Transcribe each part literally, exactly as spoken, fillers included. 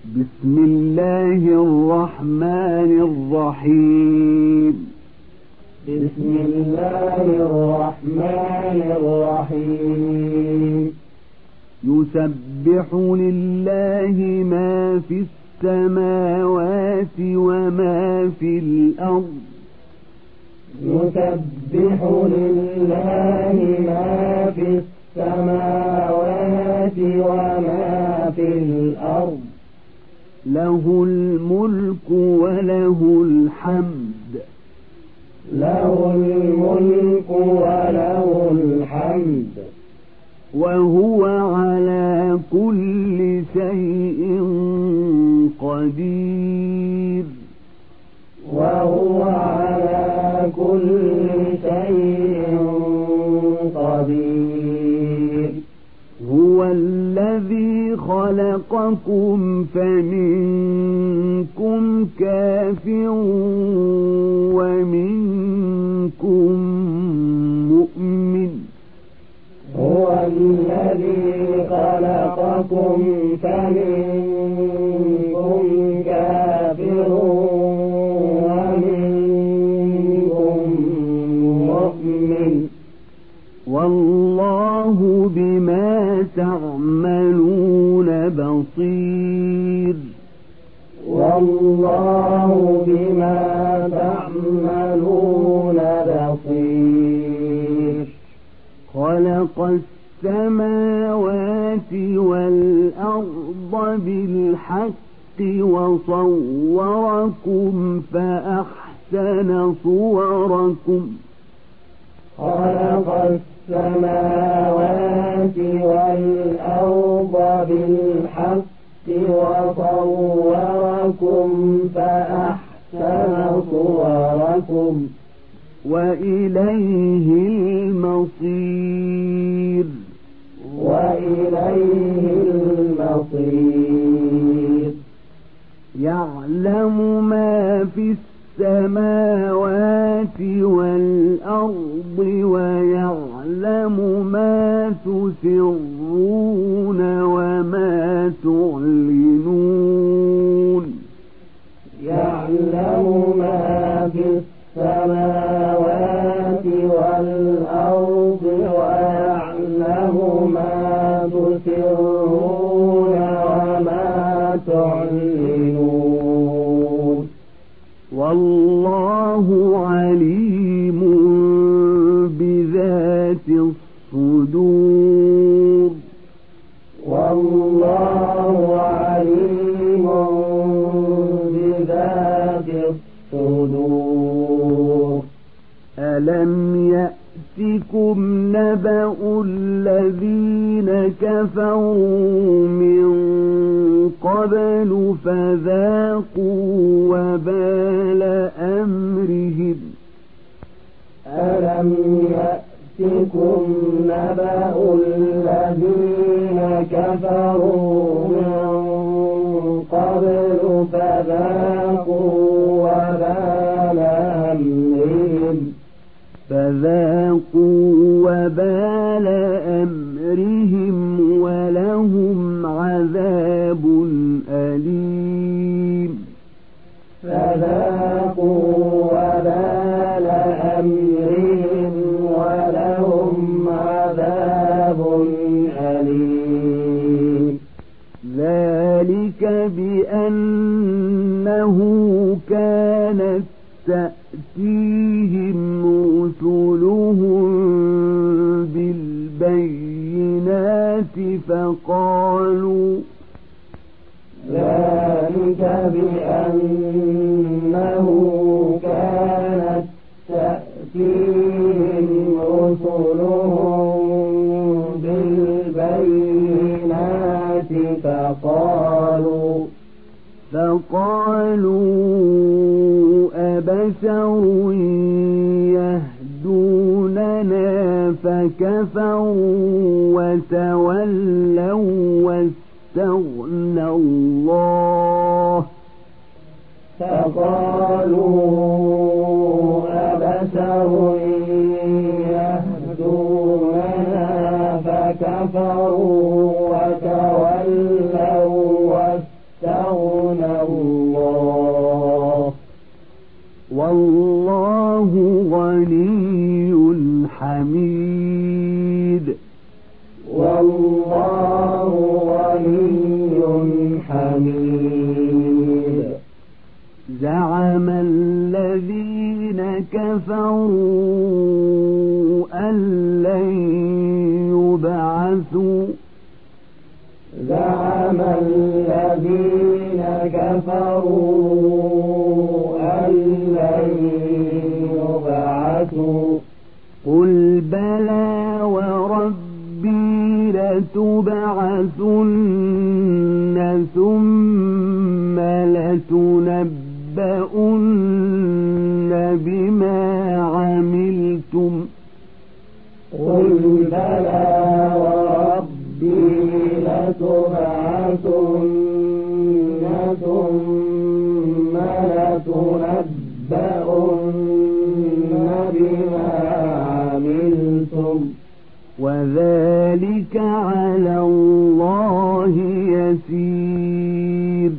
بسم الله الرحمن الرحيم بسم الله الرحمن الرحيم يسبح لله ما في السماوات وما في الأرض يسبح لله ما في السماوات وما في الأرض له الملك وله الحمد له الملك وله الحمد وهو على كل شيء قدير وهو على كل شيء قدير هو الذي خلقكم فمنكم كافر ومنكم مؤمن هو الذي خلقكم فمنكم كافر ومنكم مؤمن والله بما تعملون بصير والله بما تعملون بصير خلق السماوات والأرض بالحق وصوركم فأحسن صوركم خلق السماوات والأرض بالحق وصوركم فأحسن صوركم وإليه المصير وإليه المصير يعلم ما في السماوات والأرض ويعلم ما تسرون وما تعلنون يعلم ما في السماوات والأرض ويعلم ما تسرون وما تعلنون والله عليم بذات الصدور والله عليم بذات الصدور ألم يأتكم نبأ الذين كفروا من قبل فذاقوا وبال أمرهم ألم يأتكم نبأ الذين كفروا من قبل فذاقوا وبال أمرهم فذاقوا وبال أمرهم ولهم عذاب أليم فذاقوا وبال أمرهم ولهم عذاب أليم ذلك بأنه كانت تأتيهم رسلهم بالبينات فقالوا ذلك بأنه كانت تأتيهم رسلهم بالبينات فقالوا فقالوا أبشر يهدوننا فكفروا وتولوا واستغنى الله فقالوا أبشر يهدوننا فكفروا وتولوا واستغنى حميد. زعم الذين كفروا أن لن يبعثوا زعم الذين كفروا أن لن يبعثوا قل بلى وربي لتبعثن ثم لتنبؤن بما عملتم قل بلى وربي لتبعثن ثم لتنبؤن بما عملتم وذلك على الله يسير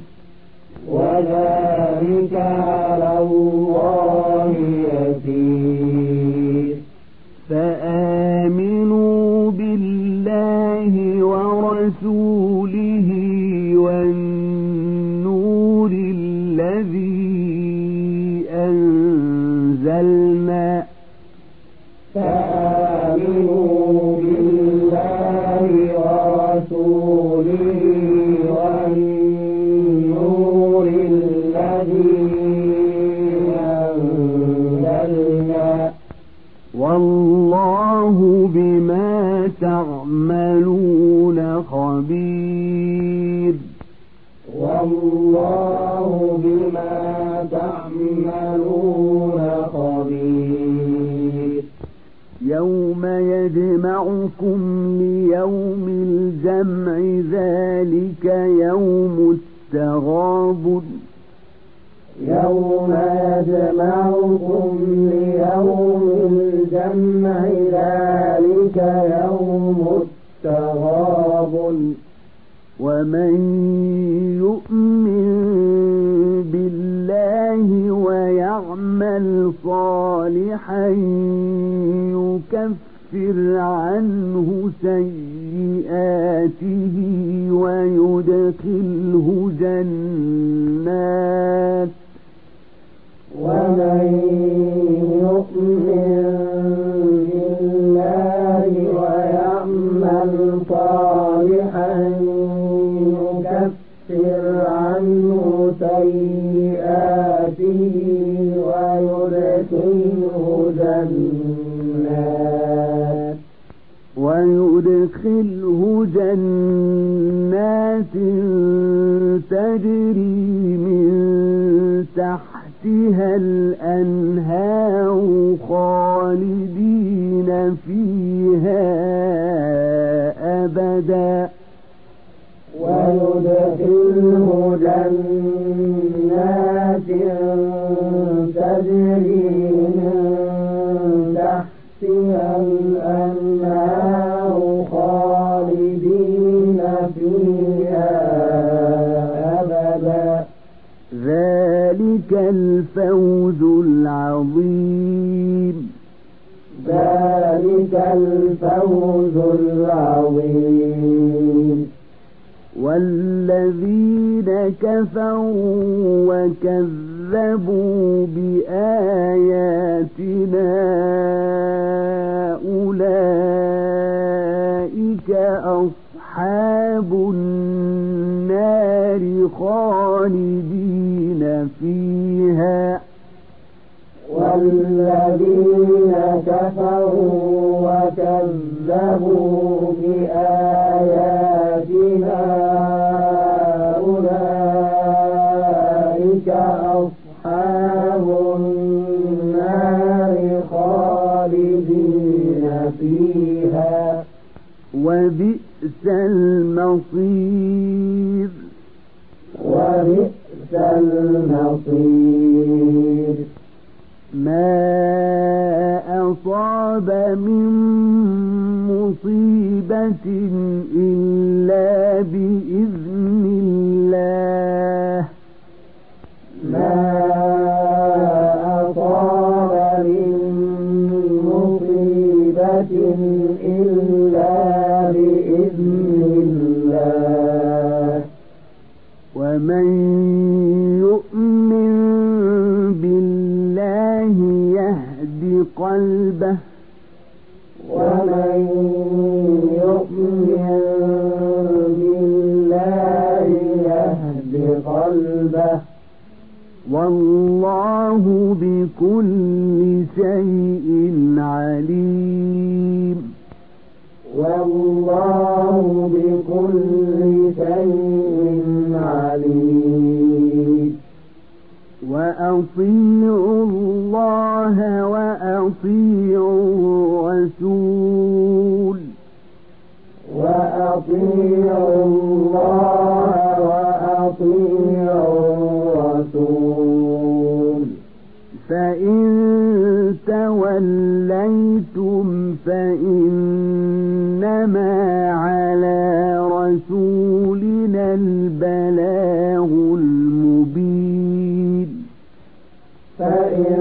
وذلك على الله يسير. فآمنوا بالله ورسوله والنور الذي أنزلنا فآمنوا بالله ورسوله والنور الذي أنزلنا والله بما تعملون خبير والله بما تعملون خبير. يوم يجمعكم ليوم الجمع ذلك يوم التغابن يوم يجمعكم ليوم الجمع ذلك يوم التغابن ومن يؤمن بالله ويعمل صالحا يكفر عنه سيئاته ويدخله جنات ومن يؤمن بالله ويعمل صالحا يكفر عنه سيئاته ويدخله جنات ويدخله جنات تجري من تحتها الأنهار خالدين فيها أبدا ويدخله جنات تجري من تحتها الأنهار خالدين فيها أبدا ذلك الفوز العظيم ذلك الفوز العظيم. والذين كفروا وكذبوا بآياتنا أولئك أصحاب النار خالدين فيها والذين كفروا وكذبوا بآياتنا أولئك أصحاب النار خالدين فيها وبئس المصير وبئس المصير. ما أصاب من مصيبة إلا بإذن الله ما أصاب من مصيبة إلا بإذن الله ومن يؤمن بالله يهد قلبه ومن يؤمن بالله يهد قلبه والله بكل شيء عليم والله بكل شيء عليم وأطيعوا الله وأطيعوا الرسول وأطيعوا الله وأطيعوا الرسول فإن توليتم فإنما على رسولنا البلاغ المبين فإن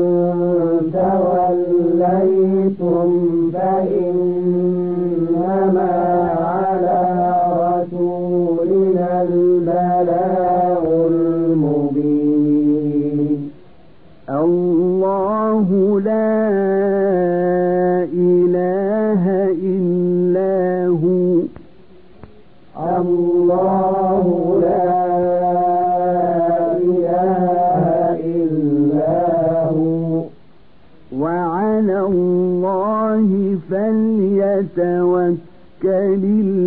توليتم فإنما على رسولنا البلاغ المبين الله لا إله إلا هو الله لا إله إلا هو وعلى الله فليتوكل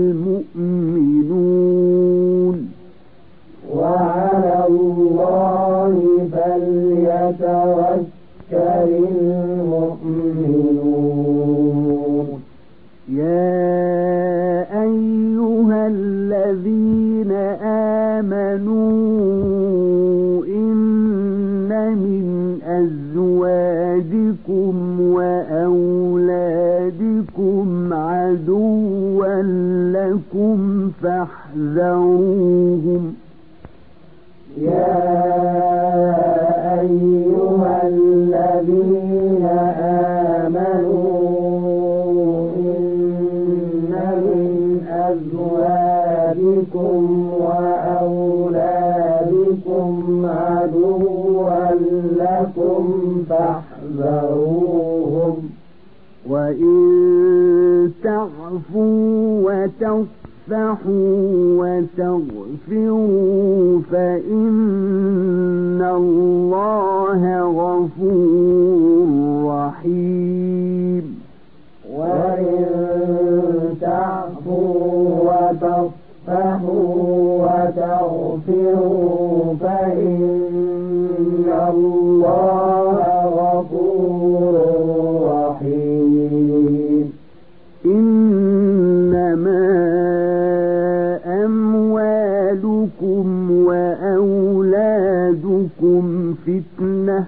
المؤمنون وعلى الله فليتوكل المؤمنون يا أيها الذين آمنوا إن من أزواجكم وأولادكم عدوا لكم فاحذروهم يا أيها الذين آمنوا إن من أزواجكم وأولادكم عدوا لكم فاحذروهم وإن تعفوا وتصفحوا وتغفروا فإن الله غفور رحيم وإن تعفوا وتصفحوا وتغفروا فإن الله غفور رحيم إنما أموالكم وأولادكم فتنة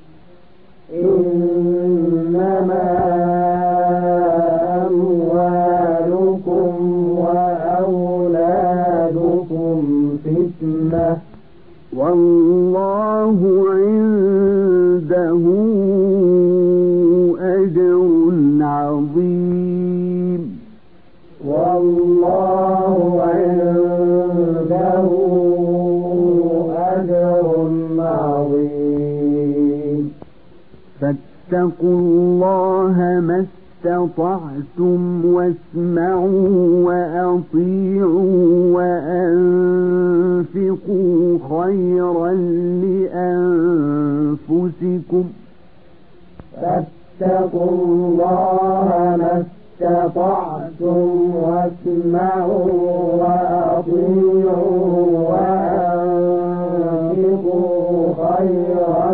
إنما أموالكم وأولادكم فتنة والله عنده أجر عظيم والله عنده أجر عظيم فاتقوا الله ما استطعتم واسمعوا وأطيعوا وأنفقوا خيرا لأنفسكم فاتقوا الله ما استطعتم واسمعوا وأطيعوا وأنفقوا خيرا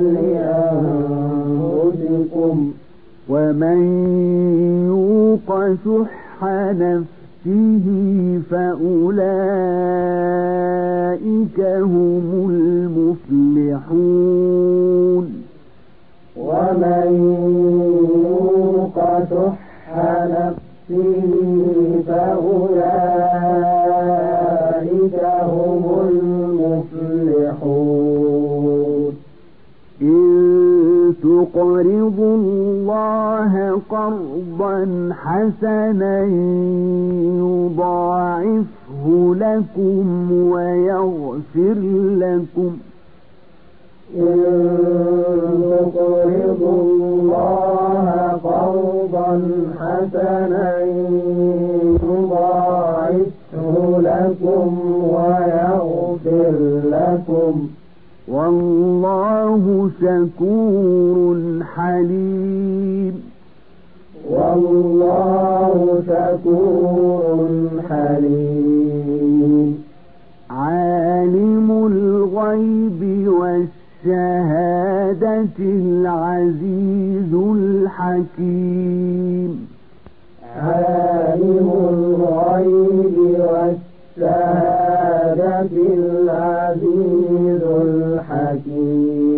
لأنفسكم ومن يوق شح نفسه فأولئك هم المفلحون ومن يوق شح نفسه فأولئك هم المفلحون إن تقرضوا الله قرضا حسنا يضاعفه لكم ويغفر لكم إن تقرضوا الله قرضا حسنا يضاعفه لكم ويغفر لكم والله شكور حليم والله شكور حليم عالم الغيب والشهادة العزيز الحكيم عالم الغيب والشهادة العزيز الحكيم